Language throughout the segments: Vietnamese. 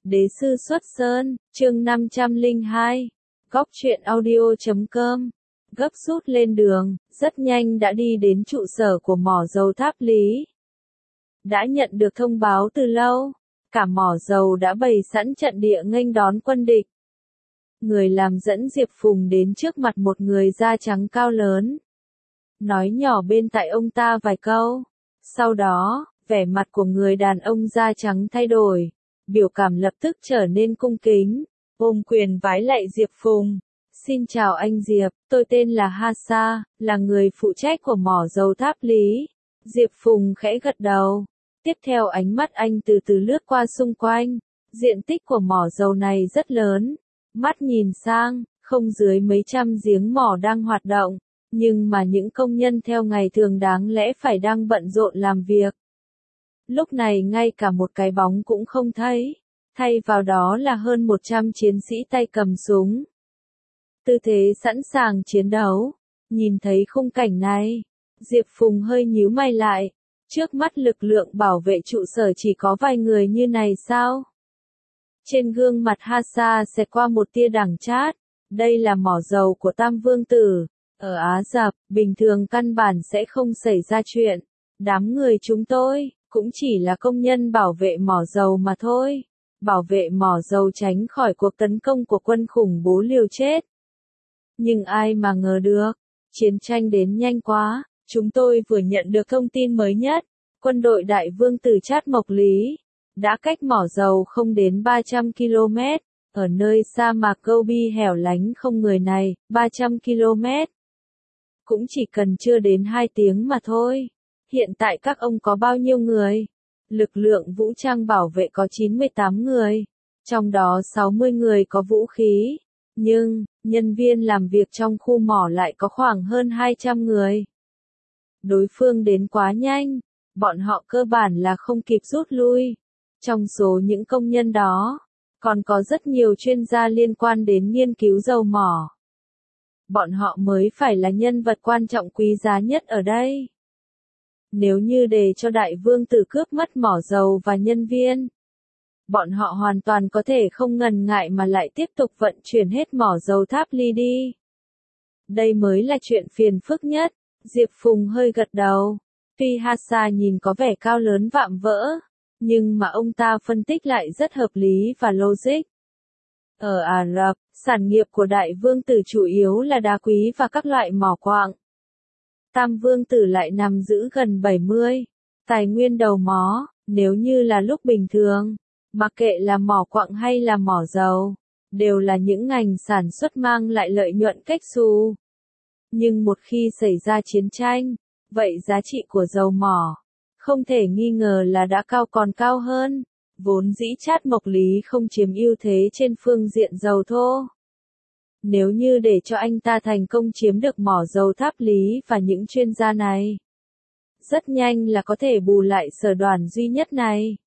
Đế sư xuất sơn, chương 502. Góc truyện audio.com. Gấp rút lên đường, rất nhanh đã đi đến trụ sở của mỏ dầu Tháp Lý. Đã nhận được thông báo từ lâu, cả mỏ dầu đã bày sẵn trận địa nghênh đón quân địch. Người làm dẫn Diệp Phùng đến trước mặt một người da trắng cao lớn. Nói nhỏ bên tai ông ta vài câu. Sau đó, vẻ mặt của người đàn ông da trắng thay đổi. Biểu cảm lập tức trở nên cung kính, ôm quyền vái lạy Diệp Phùng. Xin chào anh Diệp, tôi tên là Hasa, là người phụ trách của mỏ dầu Tháp Lý. Diệp Phùng khẽ gật đầu. Tiếp theo ánh mắt anh từ từ lướt qua xung quanh. Diện tích của mỏ dầu này rất lớn. Mắt nhìn sang, không dưới mấy trăm giếng mỏ đang hoạt động. Nhưng mà những công nhân theo ngày thường đáng lẽ phải đang bận rộn làm việc. Lúc này ngay cả một cái bóng cũng không thấy, thay vào đó là hơn 100 chiến sĩ tay cầm súng. Tư thế sẵn sàng chiến đấu. Nhìn thấy khung cảnh này, Diệp Phùng hơi nhíu mày lại. Trước mắt lực lượng bảo vệ trụ sở chỉ có vài người như này sao? Trên gương mặt Hasa xẹt qua một tia đắng chát. Đây là mỏ dầu của Tam Vương Tử. Ở Á Dập, bình thường căn bản sẽ không xảy ra chuyện. Đám người chúng tôi cũng chỉ là công nhân bảo vệ mỏ dầu mà thôi. Bảo vệ mỏ dầu tránh khỏi cuộc tấn công của quân khủng bố liều chết. Nhưng ai mà ngờ được, chiến tranh đến nhanh quá. Chúng tôi vừa nhận được thông tin mới nhất. Quân đội Đại Vương Tử Trát Mộc Lý đã cách mỏ dầu không đến 300 km. Ở nơi sa mạc Gobi hẻo lánh không người này, 300 km. Cũng chỉ cần chưa đến 2 tiếng mà thôi. Hiện tại các ông có bao nhiêu người? Lực lượng vũ trang bảo vệ có 98 người. Trong đó 60 người có vũ khí. Nhưng, nhân viên làm việc trong khu mỏ lại có khoảng hơn 200 người. Đối phương đến quá nhanh. Bọn họ cơ bản là không kịp rút lui. Trong số những công nhân đó, còn có rất nhiều chuyên gia liên quan đến nghiên cứu dầu mỏ. Bọn họ mới phải là nhân vật quan trọng quý giá nhất ở đây. Nếu như để cho Đại Vương Tử cướp mất mỏ dầu và nhân viên, bọn họ hoàn toàn có thể không ngần ngại mà lại tiếp tục vận chuyển hết mỏ dầu Tháp Ly đi. Đây mới là chuyện phiền phức nhất. Diệp Phùng hơi gật đầu. Tuy Hasa nhìn có vẻ cao lớn vạm vỡ, nhưng mà ông ta phân tích lại rất hợp lý và logic. Ở Ả Rập, sản nghiệp của Đại Vương Tử chủ yếu là đá quý và các loại mỏ quặng. Tam Vương Tử lại nắm giữ gần 70 tài nguyên đầu mỏ. Nếu như là lúc bình thường, mặc kệ là mỏ quặng hay là mỏ dầu, đều là những ngành sản xuất mang lại lợi nhuận cách xù. Nhưng một khi xảy ra chiến tranh, vậy giá trị của dầu mỏ không thể nghi ngờ là đã cao còn cao hơn. Vốn dĩ Trát Mộc Lý không chiếm ưu thế trên phương diện dầu thô. Nếu như để cho anh ta thành công chiếm được mỏ dầu Tháp Lý và những chuyên gia này, rất nhanh là có thể bù lại sở đoàn duy nhất này.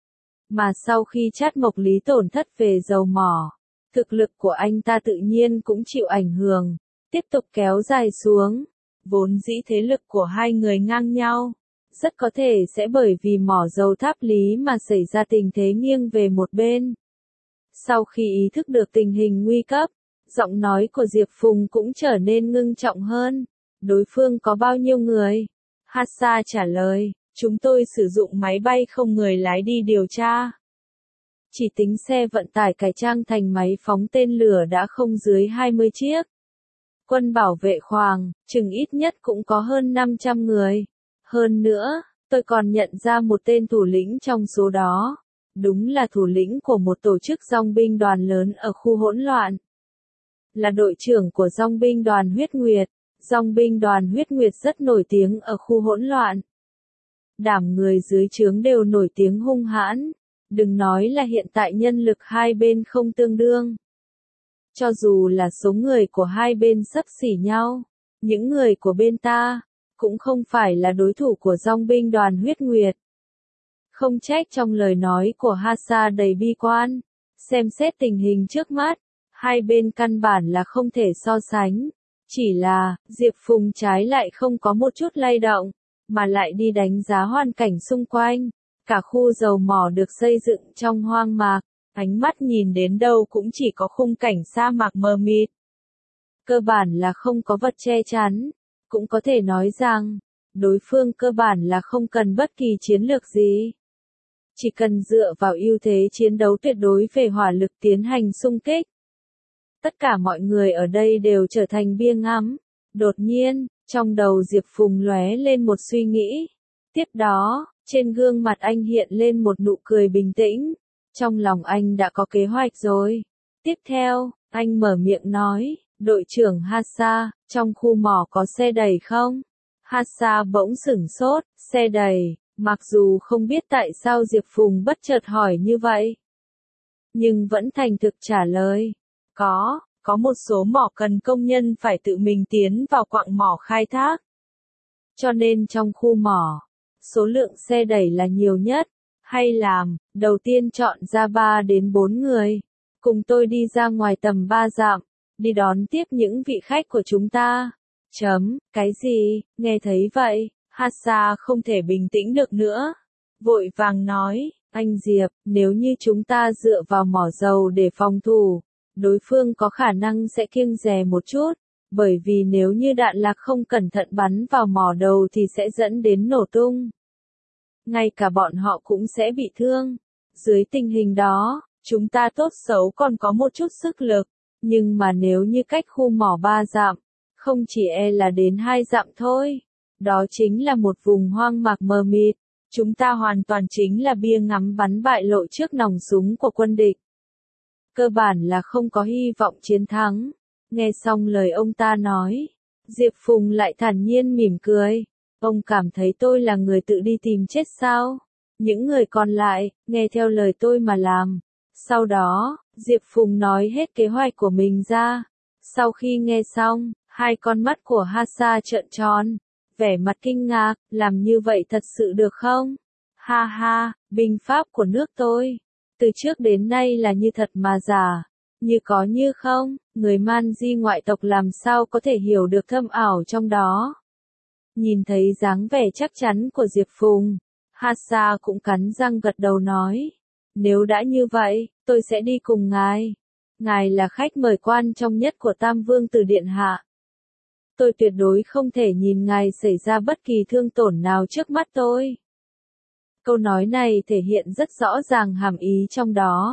Mà sau khi Trát Mộc Lý tổn thất về dầu mỏ, thực lực của anh ta tự nhiên cũng chịu ảnh hưởng, tiếp tục kéo dài xuống. Vốn dĩ thế lực của hai người ngang nhau, rất có thể sẽ bởi vì mỏ dầu Tháp Lý mà xảy ra tình thế nghiêng về một bên. Sau khi ý thức được tình hình nguy cấp, giọng nói của Diệp Phùng cũng trở nên ngưng trọng hơn. Đối phương có bao nhiêu người? Hasa trả lời, chúng tôi sử dụng máy bay không người lái đi điều tra. Chỉ tính xe vận tải cải trang thành máy phóng tên lửa đã không dưới 20 chiếc. Quân bảo vệ khoang, chừng ít nhất cũng có hơn 500 người. Hơn nữa, tôi còn nhận ra một tên thủ lĩnh trong số đó. Đúng là thủ lĩnh của một tổ chức dòng binh đoàn lớn ở khu hỗn loạn. Là đội trưởng của dòng binh đoàn Huyết Nguyệt. Dòng binh đoàn Huyết Nguyệt rất nổi tiếng ở khu hỗn loạn. Đảm người dưới trướng đều nổi tiếng hung hãn. Đừng nói là hiện tại nhân lực hai bên không tương đương. Cho dù là số người của hai bên xấp xỉ nhau, những người của bên ta cũng không phải là đối thủ của dòng binh đoàn Huyết Nguyệt. Không trách trong lời nói của Hasa đầy bi quan. Xem xét tình hình trước mắt, hai bên căn bản là không thể so sánh. Chỉ là, Diệp Phùng trái lại không có một chút lay động, mà lại đi đánh giá hoàn cảnh xung quanh. Cả khu dầu mỏ được xây dựng trong hoang mạc, ánh mắt nhìn đến đâu cũng chỉ có khung cảnh sa mạc mờ mịt. Cơ bản là không có vật che chắn, cũng có thể nói rằng, đối phương cơ bản là không cần bất kỳ chiến lược gì. Chỉ cần dựa vào ưu thế chiến đấu tuyệt đối về hỏa lực tiến hành xung kích. Tất cả mọi người ở đây đều trở thành bia ngắm. Đột nhiên, trong đầu Diệp Phùng lóe lên một suy nghĩ. Tiếp đó, trên gương mặt anh hiện lên một nụ cười bình tĩnh. Trong lòng anh đã có kế hoạch rồi. Tiếp theo, anh mở miệng nói, đội trưởng Hassa, trong khu mỏ có xe đẩy không? Hassa bỗng sửng sốt, xe đẩy, mặc dù không biết tại sao Diệp Phùng bất chợt hỏi như vậy. Nhưng vẫn thành thực trả lời, có một số mỏ cần công nhân phải tự mình tiến vào quặng mỏ khai thác. Cho nên trong khu mỏ, số lượng xe đẩy là nhiều nhất. Hay làm, đầu tiên chọn ra 3 đến 4 người, cùng tôi đi ra ngoài tầm 3 dặm, đi đón tiếp những vị khách của chúng ta. Cái gì, nghe thấy vậy, Hassa không thể bình tĩnh được nữa. Vội vàng nói, anh Diệp, nếu như chúng ta dựa vào mỏ dầu để phòng thủ, đối phương có khả năng sẽ kiêng dè một chút, bởi vì nếu như đạn lạc không cẩn thận bắn vào mỏ đầu thì sẽ dẫn đến nổ tung. Ngay cả bọn họ cũng sẽ bị thương. Dưới tình hình đó, chúng ta tốt xấu còn có một chút sức lực, nhưng mà nếu như cách khu mỏ 3 dặm, không chỉ là đến 2 dặm thôi, đó chính là một vùng hoang mạc mờ mịt, chúng ta hoàn toàn chính là bia ngắm bắn bại lộ trước nòng súng của quân địch. Cơ bản là không có hy vọng chiến thắng. Nghe xong lời ông ta nói, Diệp Phùng lại thản nhiên mỉm cười. Ông cảm thấy tôi là người tự đi tìm chết sao? Những người còn lại, nghe theo lời tôi mà làm. Sau đó, Diệp Phùng nói hết kế hoạch của mình ra. Sau khi nghe xong, hai con mắt của Hassa trợn tròn, vẻ mặt kinh ngạc, làm như vậy thật sự được không? Ha ha, binh pháp của nước tôi, từ trước đến nay là như thật mà giả, như có như không, người Man Di ngoại tộc làm sao có thể hiểu được thâm ảo trong đó. Nhìn thấy dáng vẻ chắc chắn của Diệp Phùng, Hassa cũng cắn răng gật đầu nói, nếu đã như vậy, tôi sẽ đi cùng ngài. Ngài là khách mời quan trọng nhất của Tam Vương Tử Điện Hạ. Tôi tuyệt đối không thể nhìn ngài xảy ra bất kỳ thương tổn nào trước mắt tôi. Câu nói này thể hiện rất rõ ràng hàm ý trong đó.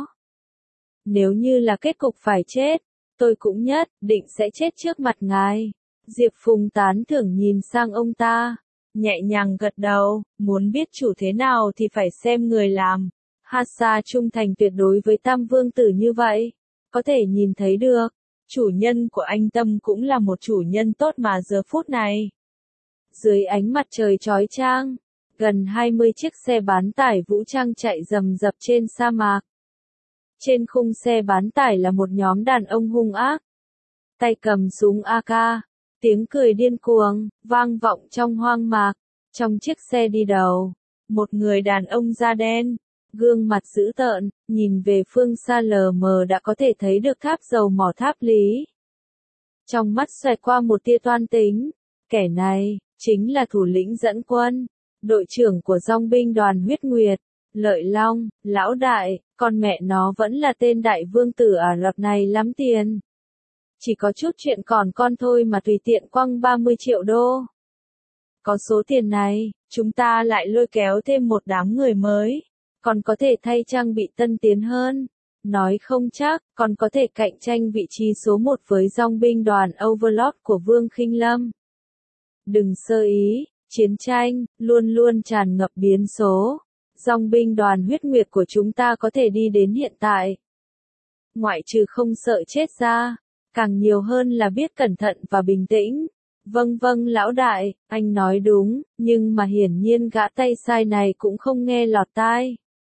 Nếu như là kết cục phải chết, tôi cũng nhất định sẽ chết trước mặt ngài. Diệp Phùng tán thưởng nhìn sang ông ta, nhẹ nhàng gật đầu, muốn biết chủ thế nào thì phải xem người làm. Hassa trung thành tuyệt đối với Tam Vương Tử như vậy, có thể nhìn thấy được, chủ nhân của anh Tâm cũng là một chủ nhân tốt mà giờ phút này. Dưới ánh mặt trời chói chang, gần 20 chiếc xe bán tải vũ trang chạy rầm rập trên sa mạc. Trên khung xe bán tải là một nhóm đàn ông hung ác, tay cầm súng AK, tiếng cười điên cuồng, vang vọng trong hoang mạc. Trong chiếc xe đi đầu, một người đàn ông da đen, gương mặt dữ tợn, nhìn về phương xa lờ mờ đã có thể thấy được tháp dầu mỏ Tháp Lý. Trong mắt xoẹt qua một tia toan tính, kẻ này, chính là thủ lĩnh dẫn quân, đội trưởng của dòng binh đoàn Huyết Nguyệt, Lợi Long, lão đại, con mẹ nó vẫn là tên đại vương tử Ả Rập này lắm tiền. Chỉ có chút chuyện còn con thôi mà tùy tiện quăng 30 triệu đô. Có số tiền này, chúng ta lại lôi kéo thêm một đám người mới, còn có thể thay trang bị tân tiến hơn. Nói không chắc, còn có thể cạnh tranh vị trí số 1 với dòng binh đoàn Overlord của Vương Khinh Lâm. Đừng sơ ý, chiến tranh, luôn luôn tràn ngập biến số. Dòng binh đoàn Huyết Nguyệt của chúng ta có thể đi đến hiện tại. Ngoại trừ không sợ chết ra, càng nhiều hơn là biết cẩn thận và bình tĩnh. Vâng lão đại, anh nói đúng, nhưng mà hiển nhiên gã tay sai này cũng không nghe lọt tai.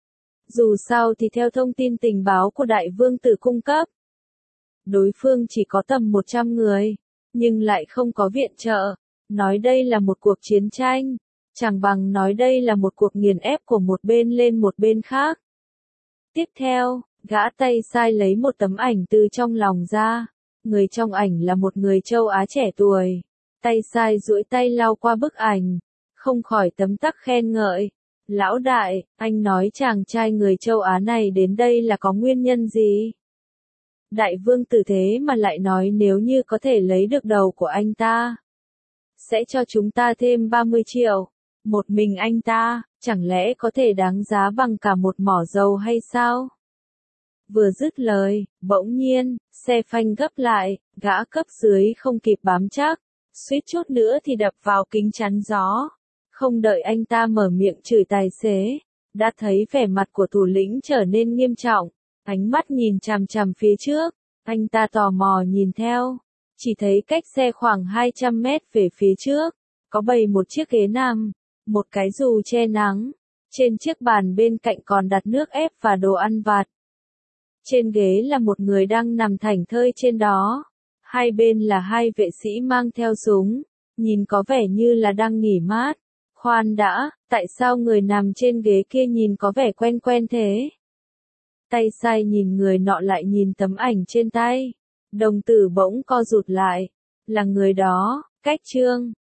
Dù sao thì theo thông tin tình báo của đại vương tử cung cấp, đối phương chỉ có tầm 100 người, nhưng lại không có viện trợ. Nói đây là một cuộc chiến tranh, chẳng bằng nói đây là một cuộc nghiền ép của một bên lên một bên khác. Tiếp theo, gã tay sai lấy một tấm ảnh từ trong lòng ra. Người trong ảnh là một người châu Á trẻ tuổi. Tay sai duỗi tay lau qua bức ảnh, không khỏi tấm tắc khen ngợi. Lão đại, anh nói chàng trai người châu Á này đến đây là có nguyên nhân gì? Đại vương tử thế mà lại nói nếu như có thể lấy được đầu của anh ta, sẽ cho chúng ta thêm 30 triệu. Một mình anh ta, chẳng lẽ có thể đáng giá bằng cả một mỏ dầu hay sao? Vừa dứt lời, bỗng nhiên, xe phanh gấp lại, gã cấp dưới không kịp bám chắc, suýt chút nữa thì đập vào kính chắn gió. Không đợi anh ta mở miệng chửi tài xế, đã thấy vẻ mặt của thủ lĩnh trở nên nghiêm trọng, ánh mắt nhìn chằm chằm phía trước, anh ta tò mò nhìn theo, chỉ thấy cách xe khoảng 200 mét về phía trước, có bày một chiếc ghế nằm, một cái dù che nắng, trên chiếc bàn bên cạnh còn đặt nước ép và đồ ăn vặt. Trên ghế là một người đang nằm thảnh thơi trên đó, hai bên là hai vệ sĩ mang theo súng, nhìn có vẻ như là đang nghỉ mát. Khoan đã, tại sao người nằm trên ghế kia nhìn có vẻ quen quen thế? Tay sai nhìn người nọ lại nhìn tấm ảnh trên tay. Đồng tử bỗng co rụt lại. Là người đó, Cách Trương.